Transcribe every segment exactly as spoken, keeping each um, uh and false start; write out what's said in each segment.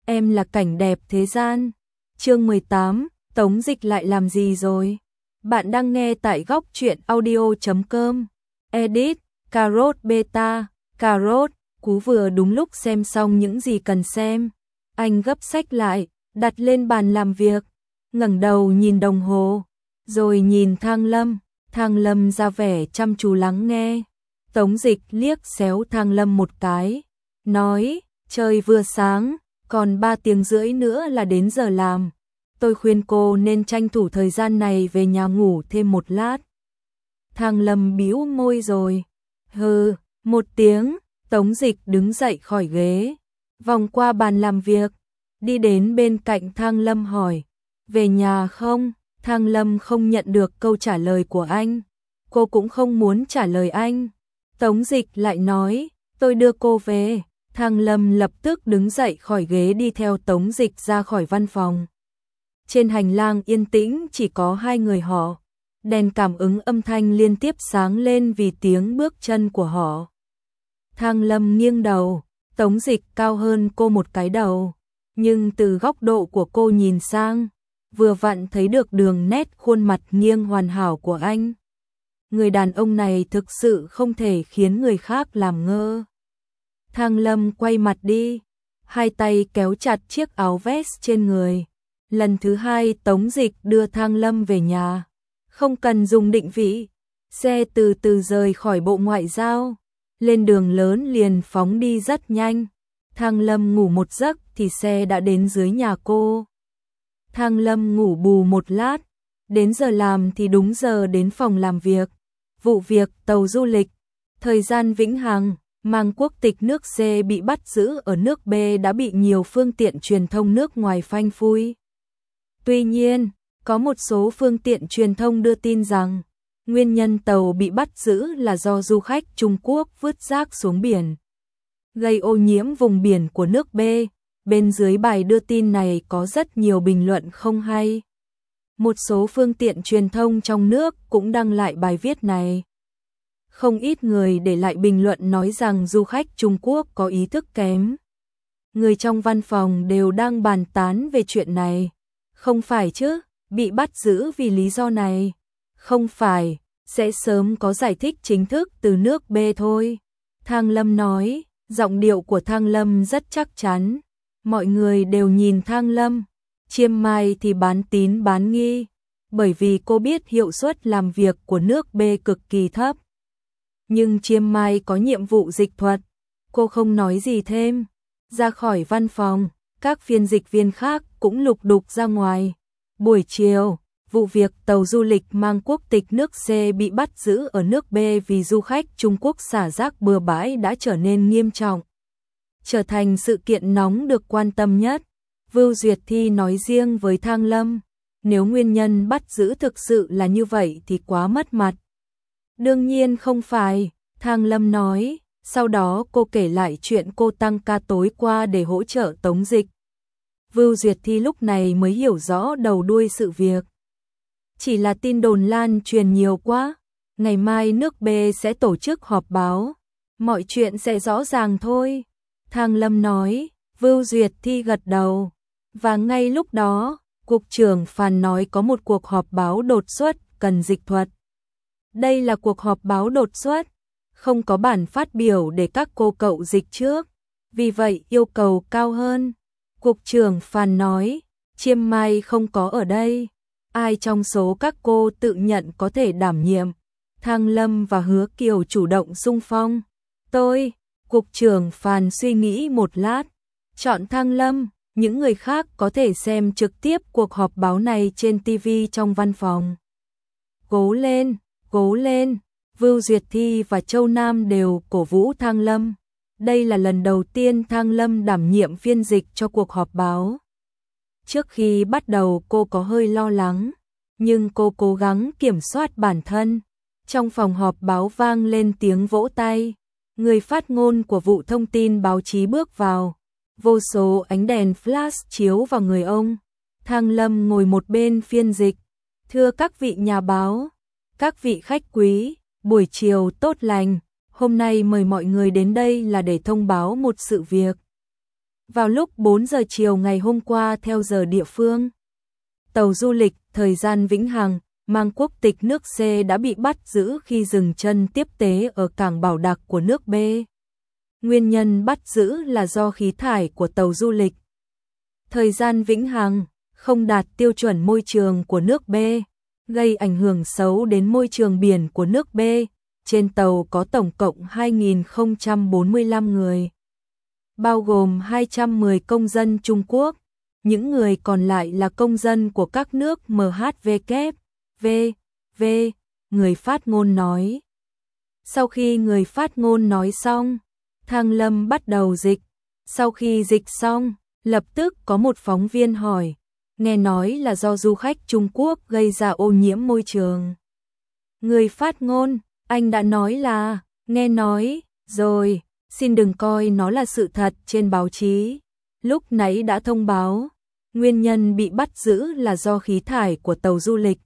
em là cảnh đẹp thế gian. Chương mười tám, Tống Dịch lại làm gì rồi? Bạn đang nghe tại góc truyện audio chấm com. Edit, Carrot Beta, Carrot, cú vừa đúng lúc xem xong những gì cần xem. Anh gấp sách lại, đặt lên bàn làm việc, ngẩng đầu nhìn đồng hồ, rồi nhìn Thang Lâm. Thang Lâm ra vẻ chăm chú lắng nghe. Tống Dịch liếc xéo Thang Lâm một cái, nói, trời vừa sáng, còn ba tiếng rưỡi nữa là đến giờ làm. Tôi khuyên cô nên tranh thủ thời gian này về nhà ngủ thêm một lát. Thang Lâm bĩu môi rồi. Hừ, một tiếng. Tống Dịch đứng dậy khỏi ghế, vòng qua bàn làm việc, đi đến bên cạnh Thang Lâm hỏi, về nhà không? Thang Lâm không nhận được câu trả lời của anh. Cô cũng không muốn trả lời anh. Tống Dịch lại nói, tôi đưa cô về. Thang Lâm lập tức đứng dậy khỏi ghế đi theo Tống Dịch ra khỏi văn phòng. Trên hành lang yên tĩnh chỉ có hai người họ. Đèn cảm ứng âm thanh liên tiếp sáng lên vì tiếng bước chân của họ. Thang Lâm nghiêng đầu, Tống Dịch cao hơn cô một cái đầu, nhưng từ góc độ của cô nhìn sang, vừa vặn thấy được đường nét khuôn mặt nghiêng hoàn hảo của anh. Người đàn ông này thực sự không thể khiến người khác làm ngơ. Thang Lâm quay mặt đi, hai tay kéo chặt chiếc áo vest trên người. Lần thứ hai Tống Dịch đưa Thang Lâm về nhà, không cần dùng định vị, xe từ từ rời khỏi Bộ Ngoại giao, lên đường lớn liền phóng đi rất nhanh. Thang Lâm ngủ một giấc thì xe đã đến dưới nhà cô. Thang Lâm ngủ bù một lát, đến giờ làm thì đúng giờ đến phòng làm việc. Vụ việc tàu du lịch, thời gian vĩnh hằng, mang quốc tịch nước C bị bắt giữ ở nước B đã bị nhiều phương tiện truyền thông nước ngoài phanh phui. Tuy nhiên, có một số phương tiện truyền thông đưa tin rằng, nguyên nhân tàu bị bắt giữ là do du khách Trung Quốc vứt rác xuống biển, gây ô nhiễm vùng biển của nước B. Bên dưới bài đưa tin này có rất nhiều bình luận không hay. Một số phương tiện truyền thông trong nước cũng đăng lại bài viết này. Không ít người để lại bình luận nói rằng du khách Trung Quốc có ý thức kém. Người trong văn phòng đều đang bàn tán về chuyện này. Không phải chứ, bị bắt giữ vì lý do này. Không phải, sẽ sớm có giải thích chính thức từ nước B thôi. Thang Lâm nói, giọng điệu của Thang Lâm rất chắc chắn. Mọi người đều nhìn Thang Lâm. Chiêm Mai thì bán tín bán nghi, bởi vì cô biết hiệu suất làm việc của nước B cực kỳ thấp. Nhưng Chiêm Mai có nhiệm vụ dịch thuật, cô không nói gì thêm. Ra khỏi văn phòng, các phiên dịch viên khác cũng lục đục ra ngoài. Buổi chiều, vụ việc tàu du lịch mang quốc tịch nước C bị bắt giữ ở nước B vì du khách Trung Quốc xả rác bừa bãi đã trở nên nghiêm trọng, trở thành sự kiện nóng được quan tâm nhất. Vưu Duyệt Thi nói riêng với Thang Lâm, nếu nguyên nhân bắt giữ thực sự là như vậy thì quá mất mặt. Đương nhiên không phải, Thang Lâm nói, sau đó cô kể lại chuyện cô tăng ca tối qua để hỗ trợ Tống Dịch. Vưu Duyệt Thi lúc này mới hiểu rõ đầu đuôi sự việc. Chỉ là tin đồn lan truyền nhiều quá, ngày mai nước B sẽ tổ chức họp báo, mọi chuyện sẽ rõ ràng thôi. Thang Lâm nói, Vưu Duyệt Thi gật đầu. Và ngay lúc đó, Cục trưởng Phan nói có một cuộc họp báo đột xuất cần dịch thuật. Đây là cuộc họp báo đột xuất, không có bản phát biểu để các cô cậu dịch trước, vì vậy yêu cầu cao hơn. Cục trưởng Phan nói, Chiêm Mai không có ở đây, ai trong số các cô tự nhận có thể đảm nhiệm? Thang Lâm và Hứa Kiều chủ động xung phong. Tôi, Cục trưởng Phan suy nghĩ một lát, chọn Thang Lâm. Những người khác có thể xem trực tiếp cuộc họp báo này trên ti vi trong văn phòng. Cố lên, cố lên, Vưu Duyệt Thi và Châu Nam đều cổ vũ Thang Lâm. Đây là lần đầu tiên Thang Lâm đảm nhiệm phiên dịch cho cuộc họp báo. Trước khi bắt đầu cô có hơi lo lắng, nhưng cô cố gắng kiểm soát bản thân. Trong phòng họp báo vang lên tiếng vỗ tay. Người phát ngôn của vụ thông tin báo chí bước vào. Vô số ánh đèn flash chiếu vào người ông. Thang Lâm ngồi một bên phiên dịch. Thưa các vị nhà báo, các vị khách quý, buổi chiều tốt lành. Hôm nay mời mọi người đến đây là để thông báo một sự việc. Vào lúc bốn giờ chiều ngày hôm qua theo giờ địa phương, tàu du lịch Thời gian Vĩnh Hằng mang quốc tịch nước C đã bị bắt giữ khi dừng chân tiếp tế ở cảng Bảo Đặc của nước B. Nguyên nhân bắt giữ là do khí thải của tàu du lịch Thời gian Vĩnh Hằng không đạt tiêu chuẩn môi trường của nước B, gây ảnh hưởng xấu đến môi trường biển của nước B. Trên tàu có tổng cộng hai nghìn không trăm bốn mươi lăm người, bao gồm hai trăm mười công dân Trung Quốc, những người còn lại là công dân của các nước M H V K, V, V, người phát ngôn nói. Sau khi người phát ngôn nói xong, Thang Lâm bắt đầu dịch. Sau khi dịch xong, lập tức có một phóng viên hỏi, nghe nói là do du khách Trung Quốc gây ra ô nhiễm môi trường. Người phát ngôn, anh đã nói là, nghe nói, rồi, xin đừng coi nó là sự thật trên báo chí. Lúc nãy đã thông báo, nguyên nhân bị bắt giữ là do khí thải của tàu du lịch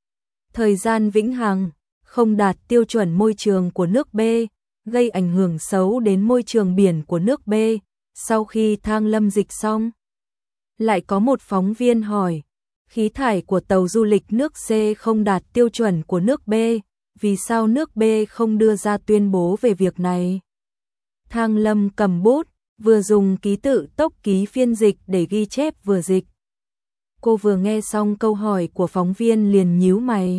Thời gian Vĩnh Hằng không đạt tiêu chuẩn môi trường của nước B, gây ảnh hưởng xấu đến môi trường biển của nước B. Sau khi Thang Lâm dịch xong, lại có một phóng viên hỏi, khí thải của tàu du lịch nước C không đạt tiêu chuẩn của nước B, vì sao nước B không đưa ra tuyên bố về việc này? Thang Lâm cầm bút, vừa dùng ký tự tốc ký phiên dịch để ghi chép vừa dịch. Cô vừa nghe xong câu hỏi của phóng viên liền nhíu mày.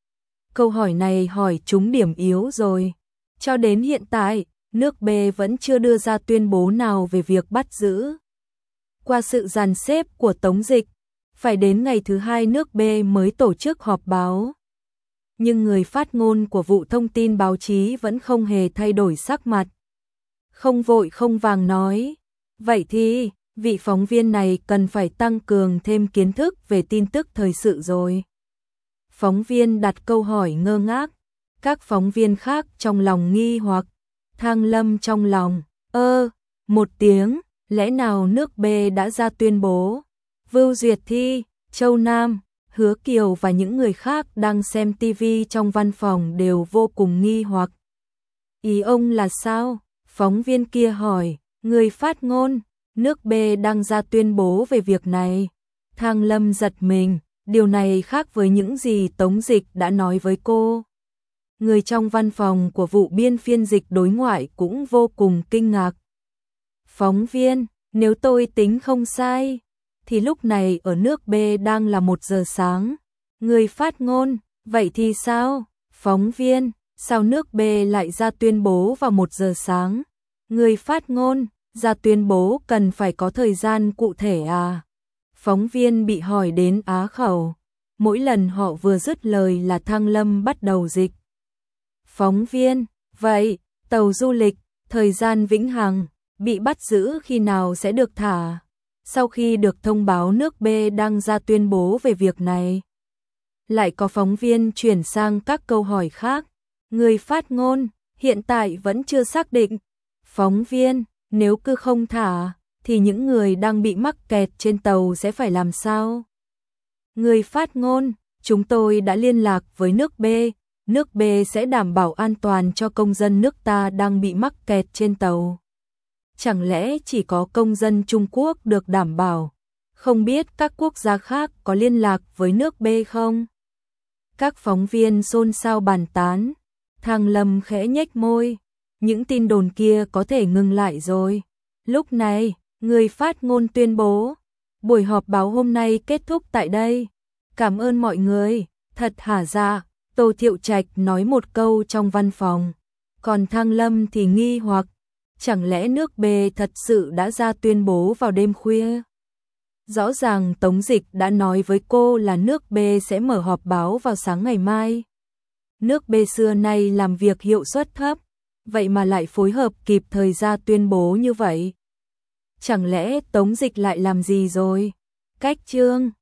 Câu hỏi này hỏi trúng điểm yếu rồi. Cho đến hiện tại, nước B vẫn chưa đưa ra tuyên bố nào về việc bắt giữ. Qua sự dàn xếp của Tống Dịch, phải đến ngày thứ hai nước B mới tổ chức họp báo. Nhưng người phát ngôn của vụ thông tin báo chí vẫn không hề thay đổi sắc mặt. Không vội không vàng nói, vậy thì, vị phóng viên này cần phải tăng cường thêm kiến thức về tin tức thời sự rồi. Phóng viên đặt câu hỏi ngơ ngác, các phóng viên khác trong lòng nghi hoặc, Thang Lâm trong lòng, ơ, một tiếng, lẽ nào nước B đã ra tuyên bố? Vưu Duyệt Thi, Châu Nam, Hứa Kiều và những người khác đang xem ti vi trong văn phòng đều vô cùng nghi hoặc. Ý ông là sao? Phóng viên kia hỏi, người phát ngôn, nước B đang ra tuyên bố về việc này. Thang Lâm giật mình, điều này khác với những gì Tống Dịch đã nói với cô. Người trong văn phòng của vụ biên phiên dịch đối ngoại cũng vô cùng kinh ngạc. Phóng viên, nếu tôi tính không sai, thì lúc này ở nước B đang là một giờ sáng. Người phát ngôn, vậy thì sao? Phóng viên, sao nước B lại ra tuyên bố vào một giờ sáng? Người phát ngôn, ra tuyên bố cần phải có thời gian cụ thể à? Phóng viên bị hỏi đến á khẩu. Mỗi lần họ vừa dứt lời là Thang Lâm bắt đầu dịch. Phóng viên, vậy, tàu du lịch, Thời gian Vĩnh Hằng, bị bắt giữ khi nào sẽ được thả? Sau khi được thông báo nước B đang ra tuyên bố về việc này. Lại có phóng viên chuyển sang các câu hỏi khác. Người phát ngôn, hiện tại vẫn chưa xác định. Phóng viên, nếu cứ không thả, thì những người đang bị mắc kẹt trên tàu sẽ phải làm sao? Người phát ngôn, chúng tôi đã liên lạc với nước B, nước B sẽ đảm bảo an toàn cho công dân nước ta đang bị mắc kẹt trên tàu. Chẳng lẽ chỉ có công dân Trung Quốc được đảm bảo? Không biết các quốc gia khác có liên lạc với nước B không? Các phóng viên xôn xao bàn tán. Thang Lâm khẽ nhếch môi. Những tin đồn kia có thể ngừng lại rồi. Lúc này, người phát ngôn tuyên bố. Buổi họp báo hôm nay kết thúc tại đây. Cảm ơn mọi người. Thật hả dạ. Tô Thiệu Trạch nói một câu trong văn phòng. Còn Thang Lâm thì nghi hoặc. Chẳng lẽ nước B thật sự đã ra tuyên bố vào đêm khuya? Rõ ràng Tống Dịch đã nói với cô là nước B sẽ mở họp báo vào sáng ngày mai. Nước B xưa nay làm việc hiệu suất thấp, vậy mà lại phối hợp kịp thời ra tuyên bố như vậy. Chẳng lẽ Tống Dịch lại làm gì rồi? Cách chương